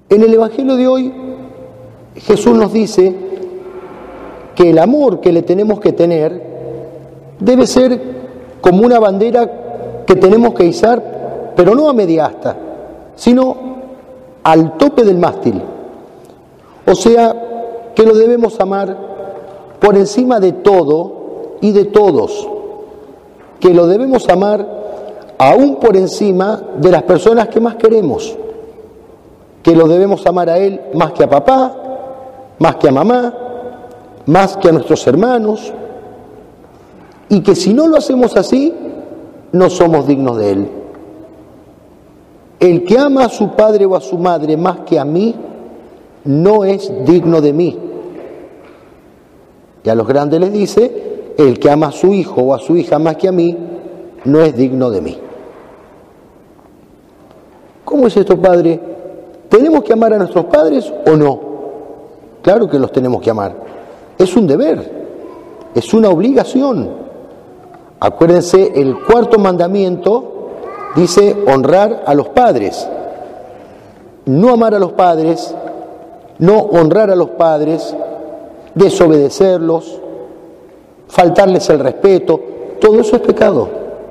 En el Evangelio de hoy, Jesús nos dice que el amor que le tenemos que tener debe ser como una bandera que tenemos que izar, pero no a media asta, sino al tope del mástil. O sea, que lo debemos amar por encima de todo y de todos, que lo debemos amar aún por encima de las personas que más queremos, que lo debemos amar a Él más que a papá, más que a mamá, más que a nuestros hermanos, y que si no lo hacemos así, no somos dignos de Él. El que ama a su padre o a su madre más que a mí, no es digno de mí. Y a los grandes les dice, el que ama a su hijo o a su hija más que a mí, no es digno de mí. ¿Cómo es esto, padre? ¿Tenemos que amar a nuestros padres o no? Claro que los tenemos que amar. Es un deber, es una obligación. Acuérdense, el cuarto mandamiento dice honrar a los padres. No amar a los padres, no honrar a los padres, desobedecerlos, faltarles el respeto, todo eso es pecado.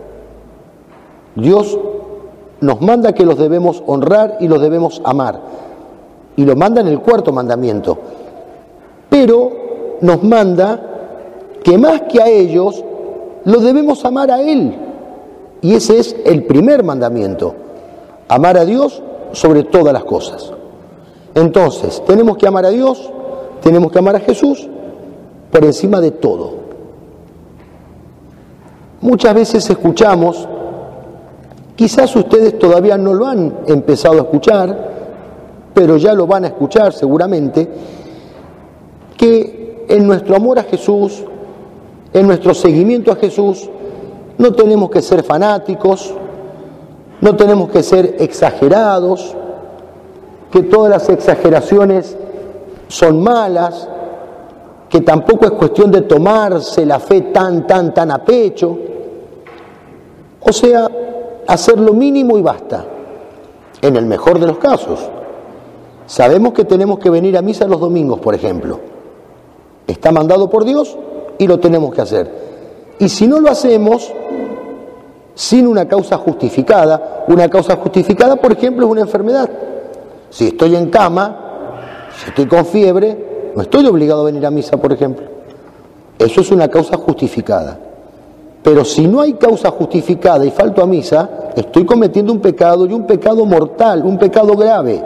Dios nos manda que los debemos honrar y los debemos amar. Y lo manda en el cuarto mandamiento. Pero nos manda que más que a ellos, los debemos amar a Él. Y ese es el primer mandamiento. Amar a Dios sobre todas las cosas. Entonces, tenemos que amar a Dios, tenemos que amar a Jesús por encima de todo. Muchas veces escuchamos, quizás ustedes todavía no lo han empezado a escuchar, pero ya lo van a escuchar seguramente, que en nuestro amor a Jesús, en nuestro seguimiento a Jesús, no tenemos que ser fanáticos, no tenemos que ser exagerados, que todas las exageraciones son malas, que tampoco es cuestión de tomarse la fe tan a pecho. O sea, hacer lo mínimo y basta, en el mejor de los casos. Sabemos que tenemos que venir a misa los domingos, por ejemplo. Está mandado por Dios y lo tenemos que hacer. Y si no lo hacemos sin una causa justificada, por ejemplo, es una enfermedad. Si estoy en cama, si estoy con fiebre, no estoy obligado a venir a misa, por ejemplo. Eso es una causa justificada. Pero si no hay causa justificada y falto a misa, estoy cometiendo un pecado, y un pecado mortal, un pecado grave.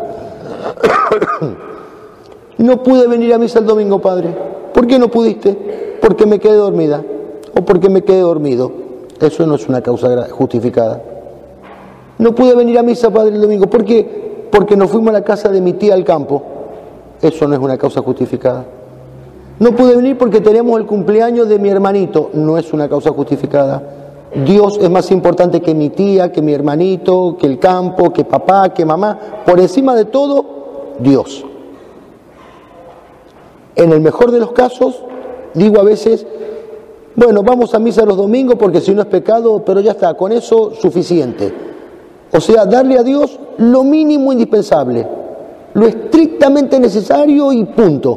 No pude venir a misa el domingo, padre. ¿Por qué no pudiste? Porque me quedé dormida o porque me quedé dormido. Eso no es una causa justificada. No pude venir a misa, padre, el domingo. ¿Por qué? Porque nos fuimos a la casa de mi tía al campo. Eso no es una causa justificada. No pude venir porque teníamos el cumpleaños de mi hermanito. No es una causa justificada. Dios es más importante que mi tía, que mi hermanito, que el campo, que papá, que mamá. Por encima de todo, Dios. En el mejor de los casos, digo a veces, bueno, vamos a misa los domingos porque si no es pecado, pero ya está, con eso suficiente. O sea, darle a Dios lo mínimo indispensable, lo estrictamente necesario y punto.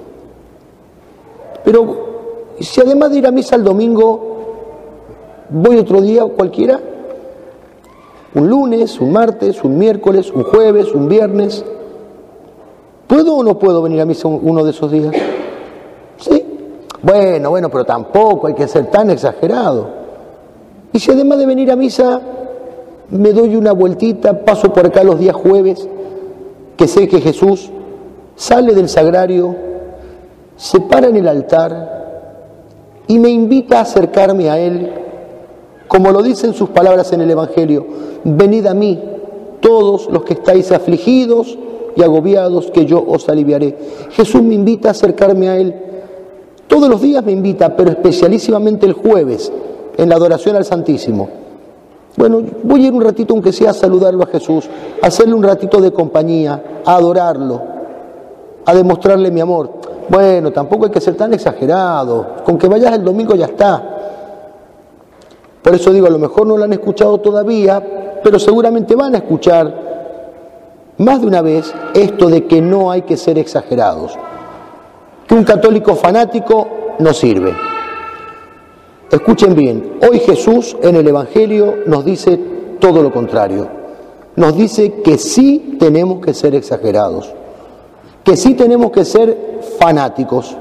Pero si además de ir a misa el domingo, voy otro día cualquiera, un lunes, un martes, un miércoles, un jueves, un viernes, ¿puedo o no puedo venir a misa uno de esos días? ¿Sí? Bueno, pero tampoco hay que ser tan exagerado. Y si además de venir a misa me doy una vueltita, paso por acá los días jueves, que sé que Jesús sale del sagrario, se para en el altar y me invita a acercarme a Él, como lo dicen sus palabras en el Evangelio: venid a mí, todos los que estáis afligidos y agobiados, que yo os aliviaré. Jesús me invita a acercarme a Él. Todos los días me invita, pero especialísimamente el jueves, en la adoración al Santísimo. Bueno, voy a ir un ratito, aunque sea, a saludarlo a Jesús, a hacerle un ratito de compañía, a adorarlo, a demostrarle mi amor. Bueno, tampoco hay que ser tan exagerado, con que vayas el domingo ya está. Por eso digo, a lo mejor no lo han escuchado todavía, pero seguramente van a escuchar más de una vez esto de que no hay que ser exagerados, que un católico fanático no sirve. Escuchen bien, hoy Jesús en el Evangelio nos dice todo lo contrario. Nos dice que sí tenemos que ser exagerados, que sí tenemos que ser fanáticos.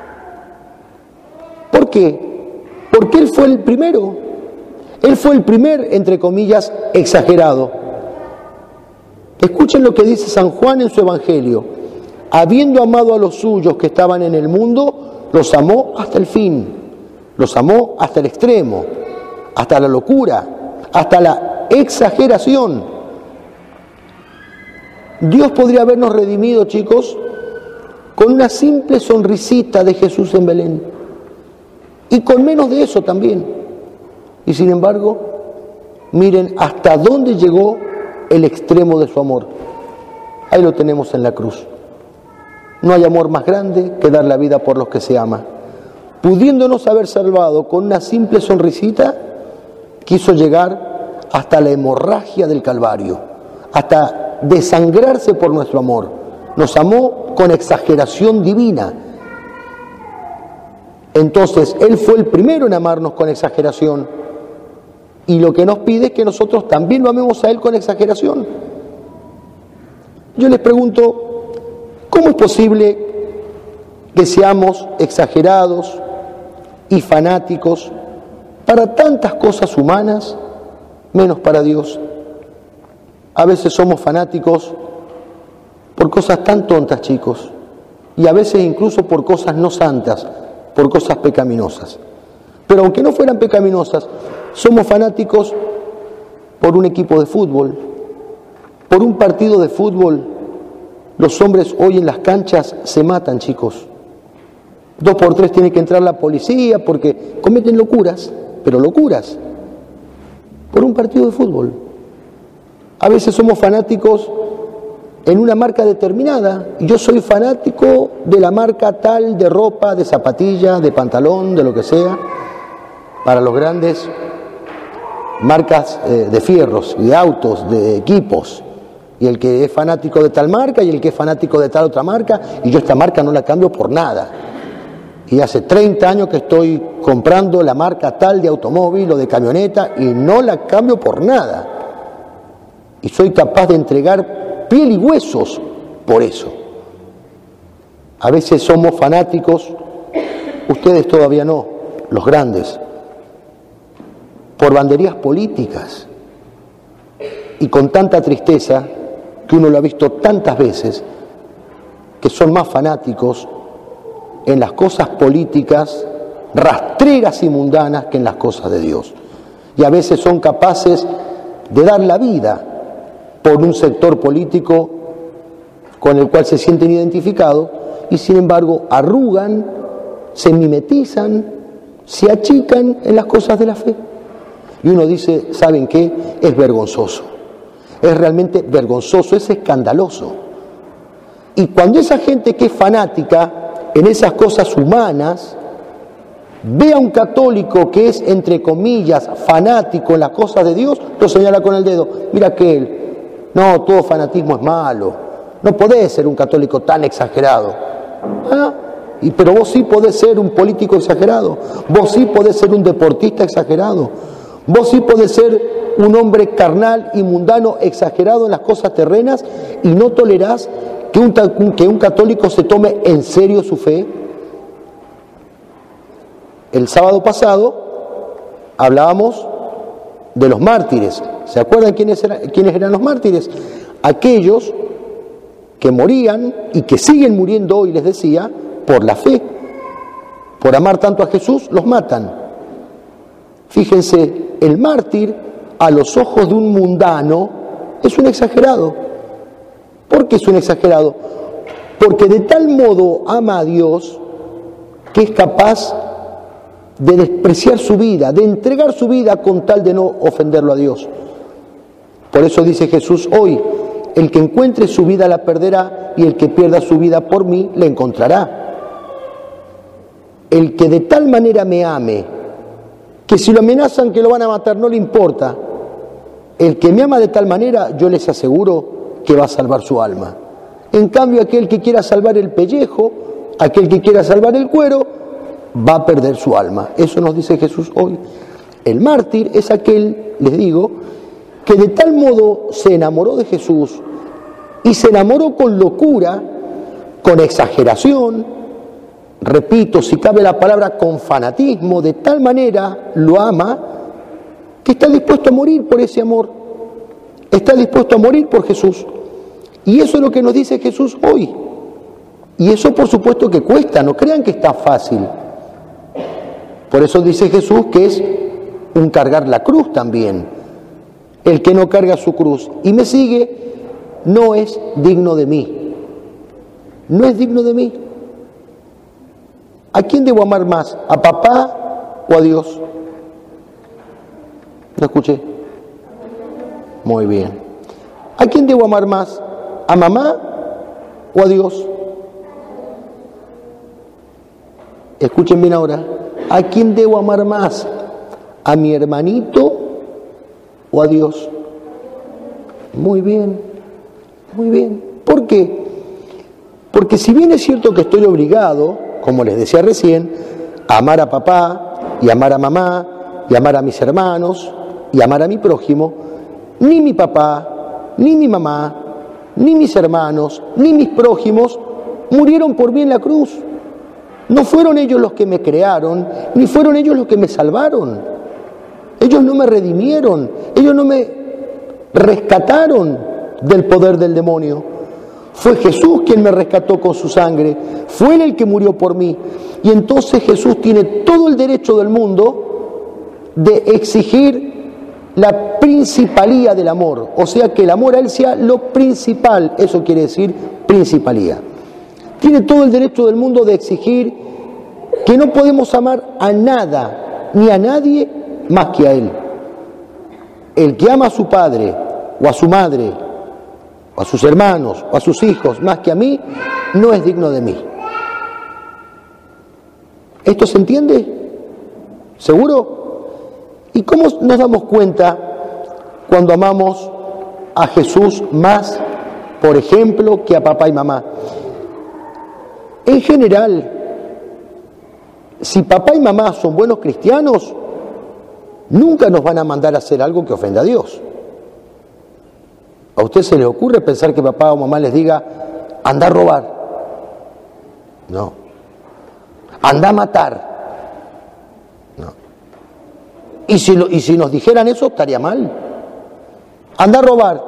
¿Por qué? Porque Él fue el primero. Él fue el primer, entre comillas, exagerado. Escuchen lo que dice San Juan en su Evangelio. Habiendo amado a los suyos que estaban en el mundo, los amó hasta el fin. Los amó hasta el extremo, hasta la locura, hasta la exageración. Dios podría habernos redimido, chicos, con una simple sonrisita de Jesús en Belén. Y con menos de eso también. Y sin embargo, miren hasta dónde llegó el extremo de su amor. Ahí lo tenemos en la cruz. No hay amor más grande que dar la vida por los que se ama. Pudiéndonos haber salvado con una simple sonrisita, quiso llegar hasta la hemorragia del Calvario, hasta desangrarse por nuestro amor. Nos amó con exageración divina. Entonces, Él fue el primero en amarnos con exageración. Y lo que nos pide es que nosotros también lo amemos a Él con exageración. Yo les pregunto, ¿cómo es posible que seamos exagerados y fanáticos para tantas cosas humanas, menos para Dios? A veces somos fanáticos por cosas tan tontas, chicos, y a veces incluso por cosas no santas, por cosas pecaminosas. Pero aunque no fueran pecaminosas, somos fanáticos por un equipo de fútbol, por un partido de fútbol. Los hombres hoy en las canchas se matan, chicos. 2 por 3 tiene que entrar la policía porque cometen locuras, pero locuras, por un partido de fútbol. A veces somos fanáticos en una marca determinada. Yo soy fanático de la marca tal de ropa, de zapatilla, de pantalón, de lo que sea, para los grandes marcas de fierros, de autos, de equipos. Y el que es fanático de tal marca y el que es fanático de tal otra marca, y yo esta marca no la cambio por nada. Y hace 30 años que estoy comprando la marca tal de automóvil o de camioneta y no la cambio por nada. Y soy capaz de entregar piel y huesos por eso. A veces somos fanáticos, ustedes todavía no, los grandes, por banderías políticas. Y con tanta tristeza, que uno lo ha visto tantas veces, que son más fanáticos en las cosas políticas rastreras y mundanas que en las cosas de Dios. Y a veces son capaces de dar la vida por un sector político con el cual se sienten identificados y sin embargo arrugan, se mimetizan, se achican en las cosas de la fe. Y uno dice, ¿saben qué? Es vergonzoso. Es realmente vergonzoso, es escandaloso. Y cuando esa gente que es fanática en esas cosas humanas ve a un católico que es, entre comillas, fanático en las cosas de Dios, lo señala con el dedo. Mira aquel. No, todo fanatismo es malo. No podés ser un católico tan exagerado. ¿Ah? Pero vos sí podés ser un político exagerado. Vos sí podés ser un deportista exagerado. Vos sí podés ser un hombre carnal y mundano exagerado en las cosas terrenas y no tolerás que un católico se tome en serio su fe. El sábado pasado hablábamos de los mártires. ¿Se acuerdan quiénes eran los mártires? Aquellos que morían y que siguen muriendo hoy, les decía, por la fe. Por amar tanto a Jesús, los matan. Fíjense, el mártir a los ojos de un mundano es un exagerado. ¿Por qué es un exagerado? Porque de tal modo ama a Dios que es capaz de despreciar su vida, de entregar su vida con tal de no ofenderlo a Dios. Por eso dice Jesús hoy, el que encuentre su vida la perderá y el que pierda su vida por mí la encontrará. El que de tal manera me ame, que si lo amenazan que lo van a matar no le importa, el que me ama de tal manera, yo les aseguro que va a salvar su alma. En cambio, aquel que quiera salvar el pellejo, aquel que quiera salvar el cuero, va a perder su alma. Eso nos dice Jesús hoy. El mártir es aquel, les digo, que de tal modo se enamoró de Jesús y se enamoró con locura, con exageración, repito, si cabe la palabra, con fanatismo, de tal manera lo ama, que está dispuesto a morir por ese amor, está dispuesto a morir por Jesús. Y eso es lo que nos dice Jesús hoy. Y eso por supuesto que cuesta, no crean que está fácil. Por eso dice Jesús que es un cargar la cruz también. El que no carga su cruz y me sigue no es digno de mí. No es digno de mí. ¿A quién debo amar más? ¿A papá o a Dios? ¿Lo escuché? Muy bien. ¿A quién debo amar más? ¿A mamá o a Dios? Escuchen bien ahora. ¿A quién debo amar más? ¿A mi hermanito o a Dios? Muy bien, muy bien. ¿Por qué? Porque si bien es cierto que estoy obligado, como les decía recién, a amar a papá y amar a mamá y amar a mis hermanos y amar a mi prójimo, ni mi papá, ni mi mamá, ni mis hermanos, ni mis prójimos murieron por mí en la cruz. No fueron ellos los que me crearon, ni fueron ellos los que me salvaron. Ellos no me redimieron, ellos no me rescataron del poder del demonio. Fue Jesús quien me rescató con su sangre, fue Él el que murió por mí. Y entonces Jesús tiene todo el derecho del mundo de exigir la principalía del amor, o sea que el amor a Él sea lo principal, eso quiere decir principalía. Tiene todo el derecho del mundo de exigir que no podemos amar a nada ni a nadie más que a Él. El que ama a su padre o a su madre o a sus hermanos o a sus hijos más que a mí no es digno de mí. ¿Esto se entiende? ¿Seguro? ¿Y cómo nos damos cuenta cuando amamos a Jesús más, por ejemplo, que a papá y mamá? En general, si papá y mamá son buenos cristianos, nunca nos van a mandar a hacer algo que ofenda a Dios. ¿A usted se le ocurre pensar que papá o mamá les diga, anda a robar? No. Anda a matar. No. Y si nos dijeran eso, estaría mal. Anda a robar.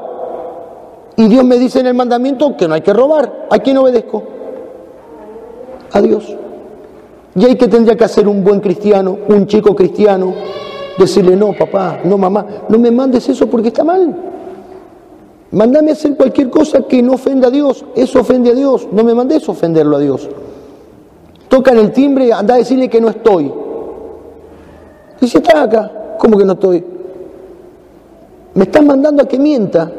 Y Dios me dice en el mandamiento que no hay que robar. ¿A quién obedezco? A Dios. Y ahí que tendría que hacer un buen cristiano, un chico cristiano, decirle, no papá, no mamá, no me mandes eso porque está mal. Mándame a hacer cualquier cosa que no ofenda a Dios, eso ofende a Dios, no me mandes ofenderlo a Dios. Tocan el timbre, anda a decirle que no estoy. Y si está acá, ¿cómo que no estoy? Me están mandando a que mienta.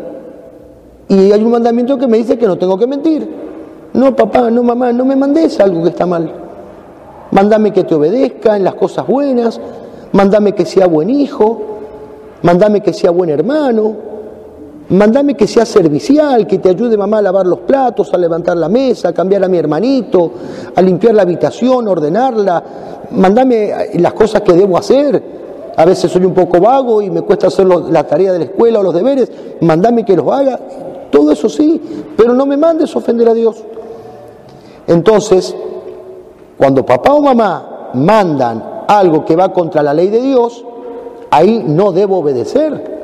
Y hay un mandamiento que me dice que no tengo que mentir. No papá, no mamá, no me mandes algo que está mal. Mándame que te obedezca en las cosas buenas, mándame que sea buen hijo, mándame que sea buen hermano, mándame que sea servicial, que te ayude mamá a lavar los platos, a levantar la mesa, a cambiar a mi hermanito, a limpiar la habitación, a ordenarla, mándame las cosas que debo hacer. A veces soy un poco vago y me cuesta hacer la tarea de la escuela o los deberes, mándame que los haga, todo eso sí, pero no me mandes ofender a Dios. Entonces, cuando papá o mamá mandan algo que va contra la ley de Dios, ahí no debo obedecer.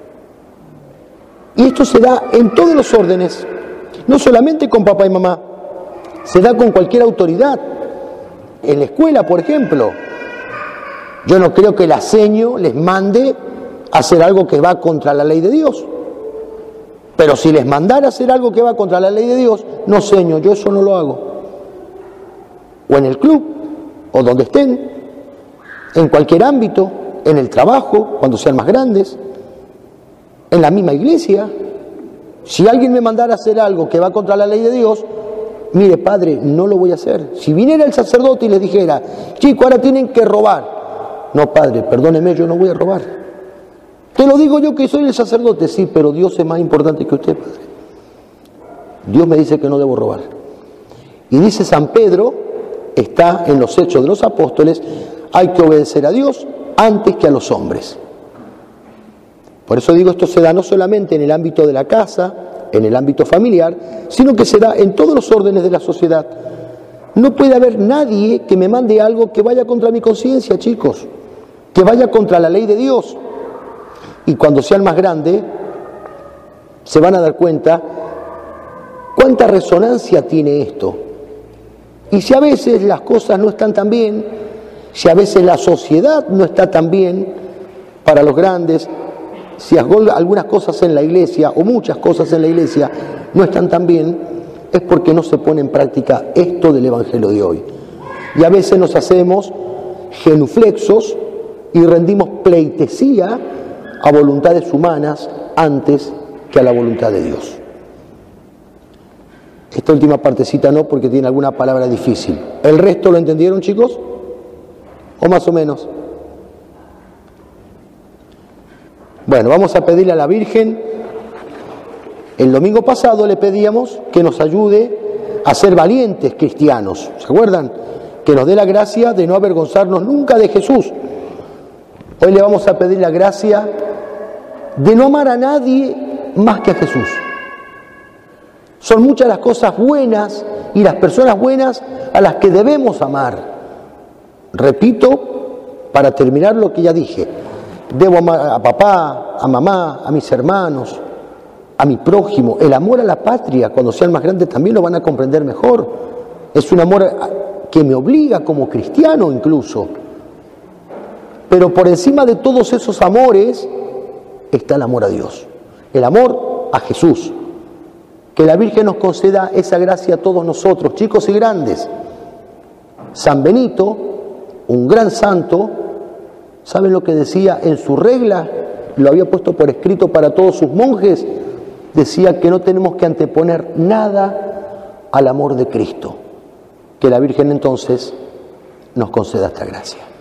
Y esto se da en todos los órdenes, no solamente con papá y mamá, se da con cualquier autoridad. En la escuela, por ejemplo, yo no creo que la seño les mande a hacer algo que va contra la ley de Dios. Pero si les mandara a hacer algo que va contra la ley de Dios, no seño, yo eso no lo hago. O en el club, o donde estén, en cualquier ámbito, en el trabajo, cuando sean más grandes, en la misma iglesia. Si alguien me mandara a hacer algo que va contra la ley de Dios, mire padre, no lo voy a hacer. Si viniera el sacerdote y les dijera, chico, ahora tienen que robar. No padre, perdóneme, yo no voy a robar. Te lo digo yo que soy el sacerdote, sí, pero Dios es más importante que usted, padre. Dios me dice que no debo robar. Y dice San Pedro, está en los Hechos de los Apóstoles, hay que obedecer a Dios antes que a los hombres. Por eso digo, esto se da no solamente en el ámbito de la casa, en el ámbito familiar, sino que se da en todos los órdenes de la sociedad. No puede haber nadie que me mande algo que vaya contra mi conciencia, chicos, que vaya contra la ley de Dios. Y cuando sean más grandes, se van a dar cuenta cuánta resonancia tiene esto. Y si a veces las cosas no están tan bien, si a veces la sociedad no está tan bien para los grandes, si algunas cosas en la iglesia o muchas cosas en la iglesia no están tan bien, es porque no se pone en práctica esto del Evangelio de hoy. Y a veces nos hacemos genuflexos y rendimos pleitesía a voluntades humanas antes que a la voluntad de Dios. Esta última partecita no, porque tiene alguna palabra difícil. ¿El resto lo entendieron, chicos? ¿O más o menos? Bueno, vamos a pedirle a la Virgen. El domingo pasado le pedíamos que nos ayude a ser valientes cristianos. ¿Se acuerdan? Que nos dé la gracia de no avergonzarnos nunca de Jesús. Hoy le vamos a pedir la gracia de no amar a nadie más que a Jesús. Son muchas las cosas buenas y las personas buenas a las que debemos amar. Repito, para terminar lo que ya dije, debo amar a papá, a mamá, a mis hermanos, a mi prójimo. El amor a la patria, cuando sean más grandes también lo van a comprender mejor. Es un amor que me obliga como cristiano incluso. Pero por encima de todos esos amores está el amor a Dios, el amor a Jesús. Que la Virgen nos conceda esa gracia a todos nosotros, chicos y grandes. San Benito, un gran santo, ¿saben lo que decía en su regla? Lo había puesto por escrito para todos sus monjes. Decía que no tenemos que anteponer nada al amor de Cristo. Que la Virgen entonces nos conceda esta gracia.